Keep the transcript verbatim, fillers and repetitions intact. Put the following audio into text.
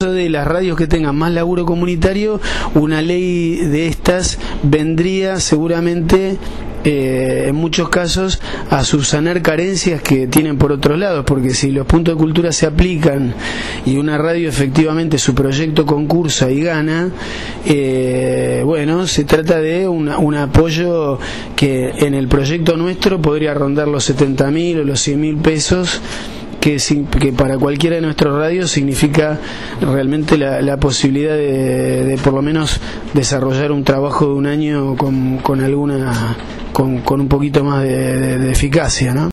caso de las radios que tengan más laburo comunitario, una ley de estas vendría seguramente Eh, en muchos casos a subsanar carencias que tienen por otros lados, porque si los puntos de cultura se aplican y una radio efectivamente su proyecto concursa y gana, eh, bueno, se trata de una, un apoyo que en el proyecto nuestro podría rondar los setenta mil o los cien mil pesos, que, que para cualquiera de nuestros radios significa realmente la, la posibilidad de, de por lo menos desarrollar un trabajo de un año con, con alguna con, con un poquito más de, de, de eficacia, ¿no?